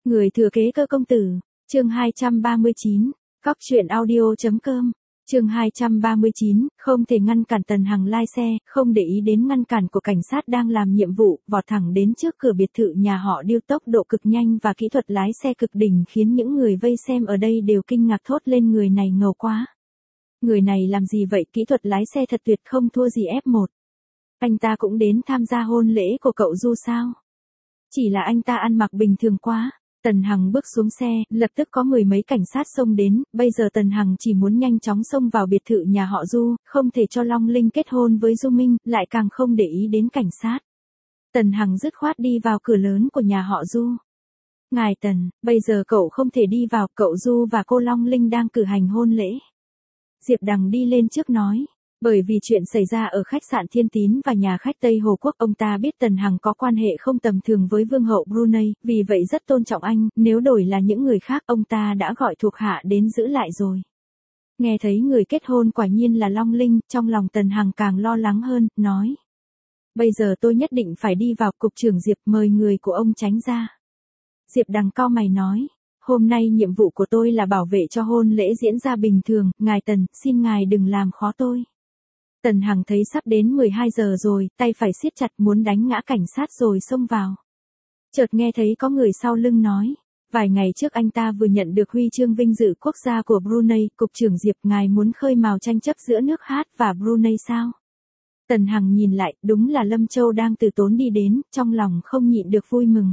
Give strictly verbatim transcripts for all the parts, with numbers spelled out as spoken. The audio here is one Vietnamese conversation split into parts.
Người thừa kế cơ công tử, chương hai trăm ba mươi chín, cóc truyện audio.com, chương hai trăm ba mươi chín, không thể ngăn cản Tần Hằng lai xe, không để ý đến ngăn cản của cảnh sát đang làm nhiệm vụ, vọt thẳng đến trước cửa biệt thự nhà họ Điêu, tốc độ cực nhanh và kỹ thuật lái xe cực đỉnh khiến những người vây xem ở đây đều kinh ngạc thốt lên, người này ngầu quá. Người này làm gì vậy, kỹ thuật lái xe thật tuyệt, không thua gì ép một. Anh ta cũng đến tham gia hôn lễ của cậu Du sao? Chỉ là anh ta ăn mặc bình thường quá. Tần Hằng bước xuống xe, lập tức có mười mấy cảnh sát xông đến, bây giờ Tần Hằng chỉ muốn nhanh chóng xông vào biệt thự nhà họ Du, không thể cho Long Linh kết hôn với Du Minh, lại càng không để ý đến cảnh sát. Tần Hằng dứt khoát đi vào cửa lớn của nhà họ Du. Ngài Tần, bây giờ cậu không thể đi vào, cậu Du và cô Long Linh đang cử hành hôn lễ. Diệp Đằng đi lên trước nói. Bởi vì chuyện xảy ra ở khách sạn Thiên Tín và nhà khách Tây Hồ Quốc, ông ta biết Tần Hằng có quan hệ không tầm thường với vương hậu Brunei, vì vậy rất tôn trọng anh, nếu đổi là những người khác ông ta đã gọi thuộc hạ đến giữ lại rồi. Nghe thấy người kết hôn quả nhiên là Long Linh, trong lòng Tần Hằng càng lo lắng hơn, nói. Bây giờ tôi nhất định phải đi vào, cục trưởng Diệp mời người của ông tránh ra. Diệp Đằng cau mày nói. Hôm nay nhiệm vụ của tôi là bảo vệ cho hôn lễ diễn ra bình thường, ngài Tần, xin ngài đừng làm khó tôi. Tần Hằng thấy sắp đến mười hai giờ rồi, tay phải siết chặt muốn đánh ngã cảnh sát rồi xông vào. Chợt nghe thấy có người sau lưng nói, vài ngày trước anh ta vừa nhận được huy chương vinh dự quốc gia của Brunei, cục trưởng Diệp, ngài muốn khơi mào tranh chấp giữa nước Hát và Brunei sao? Tần Hằng nhìn lại, đúng là Lâm Châu đang từ tốn đi đến, trong lòng không nhịn được vui mừng.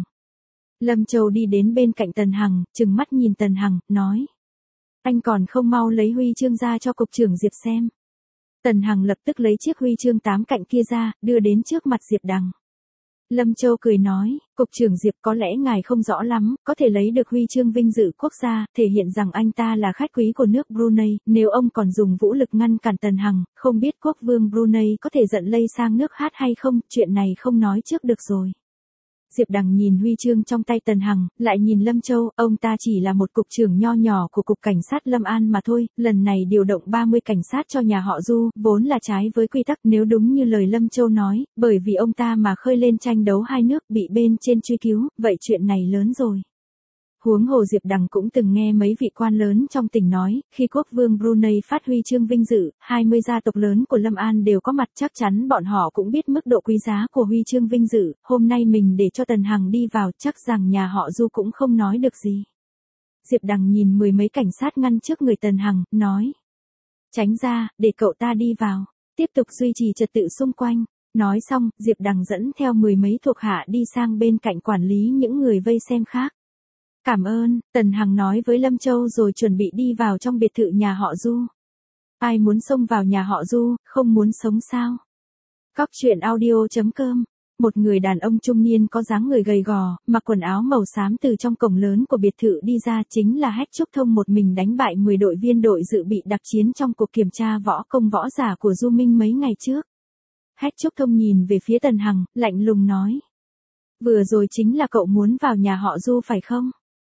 Lâm Châu đi đến bên cạnh Tần Hằng, trừng mắt nhìn Tần Hằng, nói. Anh còn không mau lấy huy chương ra cho cục trưởng Diệp xem. Tần Hằng lập tức lấy chiếc huy chương tám cạnh kia ra, đưa đến trước mặt Diệp Đằng. Lâm Châu cười nói, cục trưởng Diệp, có lẽ ngài không rõ lắm, có thể lấy được huy chương vinh dự quốc gia, thể hiện rằng anh ta là khách quý của nước Brunei, nếu ông còn dùng vũ lực ngăn cản Tần Hằng, không biết quốc vương Brunei có thể giận lây sang nước Hát hay không, chuyện này không nói trước được rồi. Diệp Đằng nhìn huy chương trong tay Tần Hằng, lại nhìn Lâm Châu, ông ta chỉ là một cục trưởng nho nhỏ của cục cảnh sát Lâm An mà thôi, lần này điều động ba mươi cảnh sát cho nhà họ Du, vốn là trái với quy tắc, nếu đúng như lời Lâm Châu nói, bởi vì ông ta mà khơi lên tranh đấu hai nước bị bên trên truy cứu, vậy chuyện này lớn rồi. Huống hồ Diệp Đằng cũng từng nghe mấy vị quan lớn trong tỉnh nói, khi quốc vương Brunei phát huy chương vinh dự, hai mươi gia tộc lớn của Lâm An đều có mặt, chắc chắn bọn họ cũng biết mức độ quý giá của huy chương vinh dự, hôm nay mình để cho Tần Hằng đi vào, chắc rằng nhà họ Du cũng không nói được gì. Diệp Đằng nhìn mười mấy cảnh sát ngăn trước người Tần Hằng, nói. Tránh ra, để cậu ta đi vào, tiếp tục duy trì trật tự xung quanh. Nói xong, Diệp Đằng dẫn theo mười mấy thuộc hạ đi sang bên cạnh quản lý những người vây xem khác. Cảm ơn, Tần Hằng nói với Lâm Châu rồi chuẩn bị đi vào trong biệt thự nhà họ Du. Ai muốn xông vào nhà họ Du, không muốn sống sao? Cóc truyện audio.com, một người đàn ông trung niên có dáng người gầy gò, mặc quần áo màu xám từ trong cổng lớn của biệt thự đi ra, chính là Hách Trúc Thông, một mình đánh bại mười đội viên đội dự bị đặc chiến trong cuộc kiểm tra võ công võ giả của Du Minh mấy ngày trước. Hách Trúc Thông nhìn về phía Tần Hằng, lạnh lùng nói. Vừa rồi chính là cậu muốn vào nhà họ Du phải không?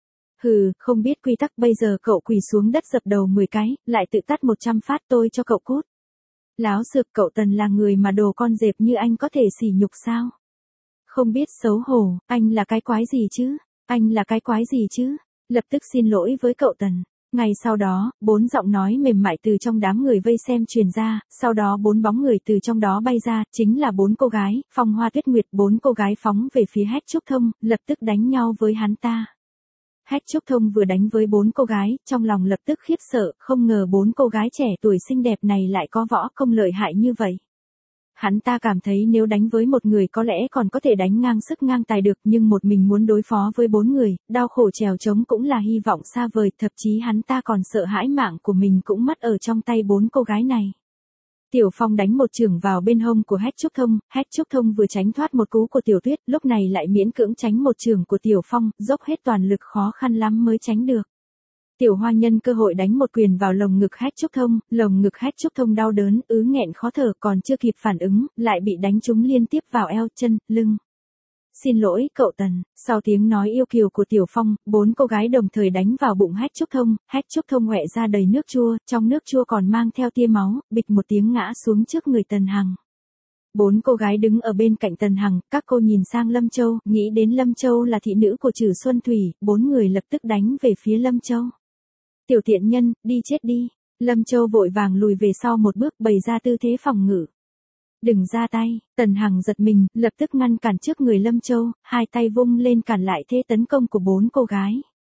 Hừ, không biết quy tắc, bây giờ cậu quỳ xuống đất dập đầu mười cái, lại tự tát một trăm phát, tôi cho cậu cút. Láo xược, cậu Tần là người mà đồ con dẹp như anh có thể sỉ nhục sao? Không biết xấu hổ, anh là cái quái gì chứ? Anh là cái quái gì chứ? Lập tức xin lỗi với cậu Tần. Ngày sau đó, bốn giọng nói mềm mại từ trong đám người vây xem truyền ra, sau đó bốn bóng người từ trong đó bay ra, chính là bốn cô gái, Phong Hoa Tuyết Nguyệt, bốn cô gái phóng về phía Hách Trúc Thông, lập tức đánh nhau với hắn ta. Hách Trúc Thông vừa đánh với bốn cô gái, trong lòng lập tức khiếp sợ, không ngờ bốn cô gái trẻ tuổi xinh đẹp này lại có võ công lợi hại như vậy. Hắn ta cảm thấy nếu đánh với một người có lẽ còn có thể đánh ngang sức ngang tài được, nhưng một mình muốn đối phó với bốn người, đau khổ trèo trống cũng là hy vọng xa vời, thậm chí hắn ta còn sợ hãi mạng của mình cũng mất ở trong tay bốn cô gái này. Tiểu Phong đánh một chưởng vào bên hông của Hách Trúc Thông, Hách Trúc Thông vừa tránh thoát một cú của Tiểu Tuyết, lúc này lại miễn cưỡng tránh một chưởng của Tiểu Phong, dốc hết toàn lực khó khăn lắm mới tránh được. Tiểu Hoa nhân cơ hội đánh một quyền vào lồng ngực Hách Trúc Thông, lồng ngực Hách Trúc Thông đau đớn, ứ nghẹn khó thở, còn chưa kịp phản ứng, lại bị đánh trúng liên tiếp vào eo, chân, lưng. Xin lỗi, cậu Tần. Sau tiếng nói yêu kiều của Tiểu Phong, bốn cô gái đồng thời đánh vào bụng Hách Trúc Thông, Hách Trúc Thông ngoẹ ra đầy nước chua, trong nước chua còn mang theo tia máu, bịch một tiếng ngã xuống trước người Tần Hằng. Bốn cô gái đứng ở bên cạnh Tần Hằng, các cô nhìn sang Lâm Châu, nghĩ đến Lâm Châu là thị nữ của Trử Xuân Thủy, bốn người lập tức đánh về phía Lâm Châu. Tiểu tiện nhân, đi chết đi. Lâm Châu vội vàng lùi về sau một bước, bày ra tư thế phòng ngự. Đừng ra tay. Tần Hằng giật mình, lập tức ngăn cản trước người Lâm Châu, hai tay vung lên cản lại thế tấn công của bốn cô gái.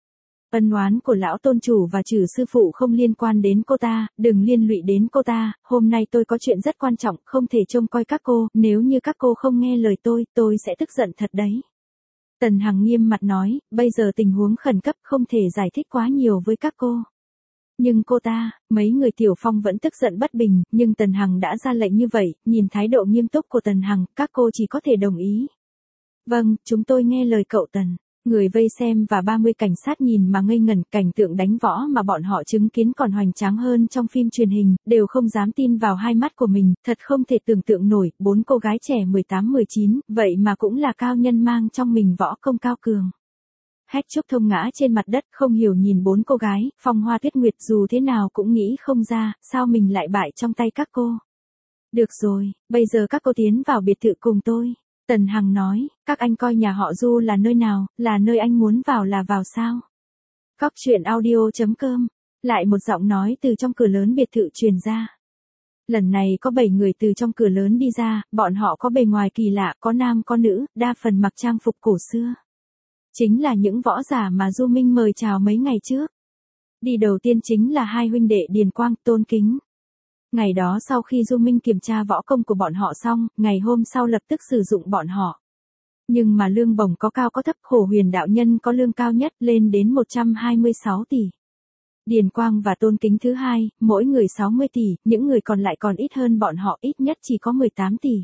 Ân oán của lão tôn chủ và Trử sư phụ không liên quan đến cô ta, đừng liên lụy đến cô ta, hôm nay tôi có chuyện rất quan trọng, không thể trông coi các cô, nếu như các cô không nghe lời tôi, tôi sẽ tức giận thật đấy. Tần Hằng nghiêm mặt nói, bây giờ tình huống khẩn cấp không thể giải thích quá nhiều với các cô. Nhưng cô ta, mấy người Tiểu Phong vẫn tức giận bất bình, nhưng Tần Hằng đã ra lệnh như vậy, nhìn thái độ nghiêm túc của Tần Hằng, các cô chỉ có thể đồng ý. Vâng, chúng tôi nghe lời cậu Tần. Người vây xem và ba mươi cảnh sát nhìn mà ngây ngẩn, cảnh tượng đánh võ mà bọn họ chứng kiến còn hoành tráng hơn trong phim truyền hình, đều không dám tin vào hai mắt của mình, thật không thể tưởng tượng nổi, bốn cô gái trẻ mười tám mười chín, vậy mà cũng là cao nhân mang trong mình võ công cao cường. Hách Trúc Thông ngã trên mặt đất, không hiểu nhìn bốn cô gái, Phong Hoa Tuyết Nguyệt dù thế nào cũng nghĩ không ra, sao mình lại bại trong tay các cô. Được rồi, bây giờ các cô tiến vào biệt thự cùng tôi. Tần Hằng nói, các anh coi nhà họ Du là nơi nào, là nơi anh muốn vào là vào sao. Cóc truyện audio chấm com, lại một giọng nói từ trong cửa lớn biệt thự truyền ra. Lần này có bảy người từ trong cửa lớn đi ra, bọn họ có bề ngoài kỳ lạ, có nam có nữ, đa phần mặc trang phục cổ xưa. Chính là những võ giả mà Du Minh mời chào mấy ngày trước. Đi đầu tiên chính là hai huynh đệ Điền Quang, Tôn Kính. Ngày đó sau khi Du Minh kiểm tra võ công của bọn họ xong, ngày hôm sau lập tức sử dụng bọn họ. Nhưng mà lương bổng có cao có thấp, Khổ Huyền đạo nhân có lương cao nhất lên đến một trăm hai mươi sáu tỷ. Điền Quang và Tôn Kính thứ hai, mỗi người sáu mươi tỷ, những người còn lại còn ít hơn bọn họ, ít nhất chỉ có mười tám tỷ.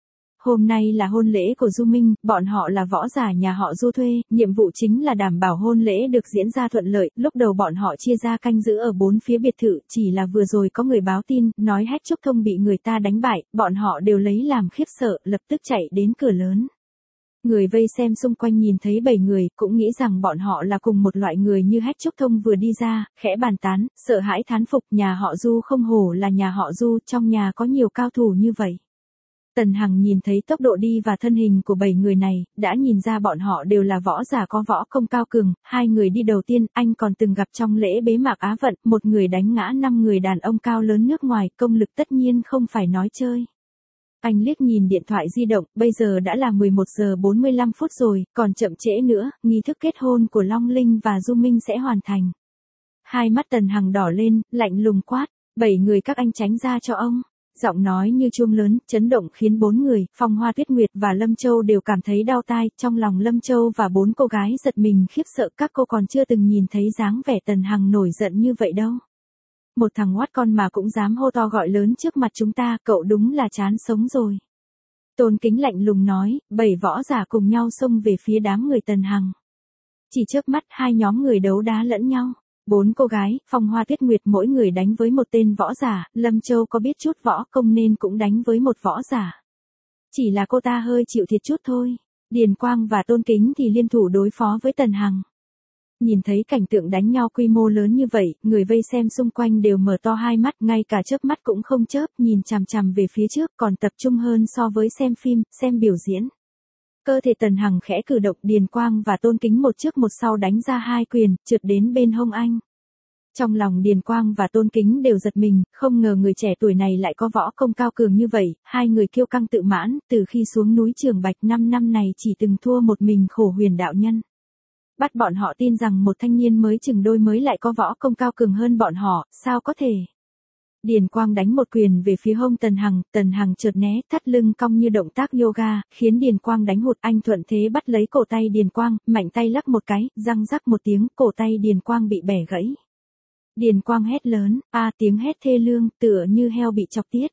Hôm nay là hôn lễ của Du Minh, bọn họ là võ giả nhà họ Du thuê, nhiệm vụ chính là đảm bảo hôn lễ được diễn ra thuận lợi, lúc đầu bọn họ chia ra canh giữ ở bốn phía biệt thự, chỉ là vừa rồi có người báo tin, nói Hách Trúc Thông bị người ta đánh bại, bọn họ đều lấy làm khiếp sợ, lập tức chạy đến cửa lớn. Người vây xem xung quanh nhìn thấy bảy người, cũng nghĩ rằng bọn họ là cùng một loại người như Hách Trúc Thông vừa đi ra, khẽ bàn tán, sợ hãi thán phục, nhà họ Du không hổ là nhà họ Du, trong nhà có nhiều cao thủ như vậy. Tần Hằng nhìn thấy tốc độ đi và thân hình của bảy người này, đã nhìn ra bọn họ đều là võ giả có võ công cao cường, hai người đi đầu tiên, anh còn từng gặp trong lễ bế mạc Á vận, một người đánh ngã năm người đàn ông cao lớn nước ngoài, công lực tất nhiên không phải nói chơi. Anh liếc nhìn điện thoại di động, bây giờ đã là mười một giờ bốn mươi lăm phút rồi, còn chậm trễ nữa, nghi thức kết hôn của Long Linh và Du Minh sẽ hoàn thành. Hai mắt Tần Hằng đỏ lên, lạnh lùng quát, bảy người các anh tránh ra cho ông. Giọng nói như chuông lớn, chấn động khiến bốn người, Phong Hoa Tuyết Nguyệt và Lâm Châu đều cảm thấy đau tai, trong lòng Lâm Châu và bốn cô gái giật mình khiếp sợ, các cô còn chưa từng nhìn thấy dáng vẻ Tần Hằng nổi giận như vậy đâu. Một thằng ngoát con mà cũng dám hô to gọi lớn trước mặt chúng ta, cậu đúng là chán sống rồi. Tôn Kính lạnh lùng nói, bảy võ giả cùng nhau xông về phía đám người Tần Hằng. Chỉ chớp mắt hai nhóm người đấu đá lẫn nhau. Bốn cô gái, Phong Hoa Tuyết Nguyệt mỗi người đánh với một tên võ giả, Lâm Châu có biết chút võ công nên cũng đánh với một võ giả. Chỉ là cô ta hơi chịu thiệt chút thôi. Điền Quang và Tôn Kính thì liên thủ đối phó với Tần Hằng. Nhìn thấy cảnh tượng đánh nhau quy mô lớn như vậy, người vây xem xung quanh đều mở to hai mắt, ngay cả chớp mắt cũng không chớp, nhìn chằm chằm về phía trước, còn tập trung hơn so với xem phim, xem biểu diễn. Cơ thể Tần Hằng khẽ cử động, Điền Quang và Tôn Kính một trước một sau đánh ra hai quyền, trượt đến bên hông anh. Trong lòng Điền Quang và Tôn Kính đều giật mình, không ngờ người trẻ tuổi này lại có võ công cao cường như vậy, hai người kiêu căng tự mãn, từ khi xuống núi Trường Bạch năm năm này chỉ từng thua một mình Khổ Huyền đạo nhân. Bắt bọn họ tin rằng một thanh niên mới chừng đôi mới lại có võ công cao cường hơn bọn họ, sao có thể. Điền Quang đánh một quyền về phía hông Tần Hằng, Tần Hằng chợt né, thắt lưng cong như động tác yoga, khiến Điền Quang đánh hụt, anh thuận thế bắt lấy cổ tay Điền Quang, mạnh tay lắc một cái, răng rắc một tiếng, cổ tay Điền Quang bị bẻ gãy. Điền Quang hét lớn, a tiếng hét thê lương, tựa như heo bị chọc tiết.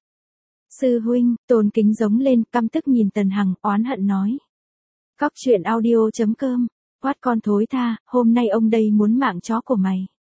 Sư huynh, Tôn Kính giống lên, căm tức nhìn Tần Hằng, oán hận nói. Cóc truyện audio chấm com, quát con thối tha, hôm nay ông đây muốn mạng chó của mày.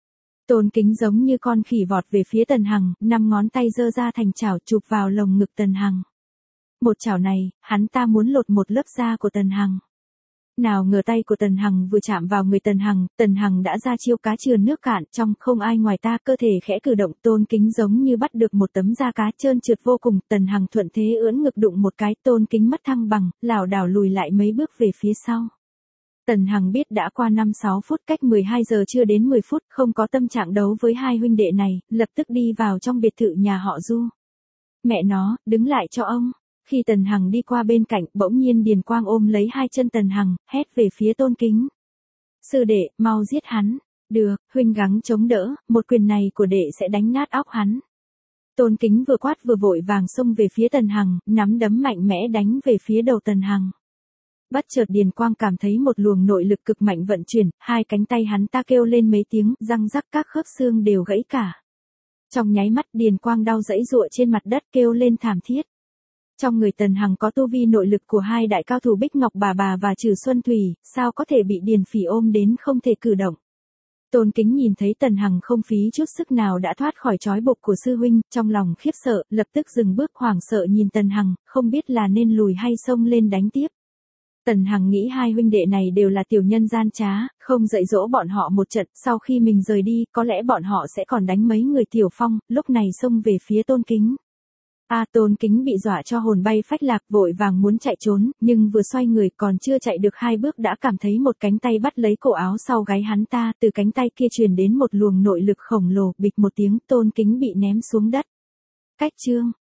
Tôn Kính giống như con khỉ vọt về phía Tần Hằng, năm ngón tay giơ ra thành chảo chụp vào lồng ngực Tần Hằng. Một chảo này, hắn ta muốn lột một lớp da của Tần Hằng. Nào ngờ tay của Tần Hằng vừa chạm vào người Tần Hằng, Tần Hằng đã ra chiêu cá chườn nước cạn, trong không ai ngoài ta, cơ thể khẽ cử động, Tôn Kính giống như bắt được một tấm da cá trơn trượt vô cùng, Tần Hằng thuận thế ưỡn ngực đụng một cái, Tôn Kính mất thăng bằng, lảo đảo lùi lại mấy bước về phía sau. Tần Hằng biết đã qua năm sáu phút, cách mười hai giờ chưa đến mười phút, không có tâm trạng đấu với hai huynh đệ này, lập tức đi vào trong biệt thự nhà họ Du. Mẹ nó, đứng lại cho ông. Khi Tần Hằng đi qua bên cạnh, bỗng nhiên Điền Quang ôm lấy hai chân Tần Hằng, hét về phía Tôn Kính. Sư đệ, mau giết hắn. Được, huynh gắng chống đỡ, một quyền này của đệ sẽ đánh nát óc hắn. Tôn Kính vừa quát vừa vội vàng xông về phía Tần Hằng, nắm đấm mạnh mẽ đánh về phía đầu Tần Hằng. Bất chợt Điền Quang cảm thấy một luồng nội lực cực mạnh vận chuyển, hai cánh tay hắn ta kêu lên mấy tiếng, răng rắc các khớp xương đều gãy cả. Trong nháy mắt Điền Quang đau giãy giụa trên mặt đất kêu lên thảm thiết. Trong người Tần Hằng có tu vi nội lực của hai đại cao thủ Bích Ngọc Bà Bà và Trừ Xuân Thủy, sao có thể bị Điền Phỉ ôm đến không thể cử động. Tôn Kính nhìn thấy Tần Hằng không phí chút sức nào đã thoát khỏi trói buộc của sư huynh, trong lòng khiếp sợ, lập tức dừng bước hoảng sợ nhìn Tần Hằng, không biết là nên lùi hay xông lên đánh tiếp. Tần Hằng nghĩ hai huynh đệ này đều là tiểu nhân gian trá, không dạy dỗ bọn họ một trận, sau khi mình rời đi, có lẽ bọn họ sẽ còn đánh mấy người Tiểu Phong, lúc này xông về phía Tôn Kính. A à, Tôn Kính bị dọa cho hồn bay phách lạc, vội vàng muốn chạy trốn, nhưng vừa xoay người còn chưa chạy được hai bước đã cảm thấy một cánh tay bắt lấy cổ áo sau gáy hắn ta, từ cánh tay kia truyền đến một luồng nội lực khổng lồ, bịch một tiếng, Tôn Kính bị ném xuống đất. Cách chương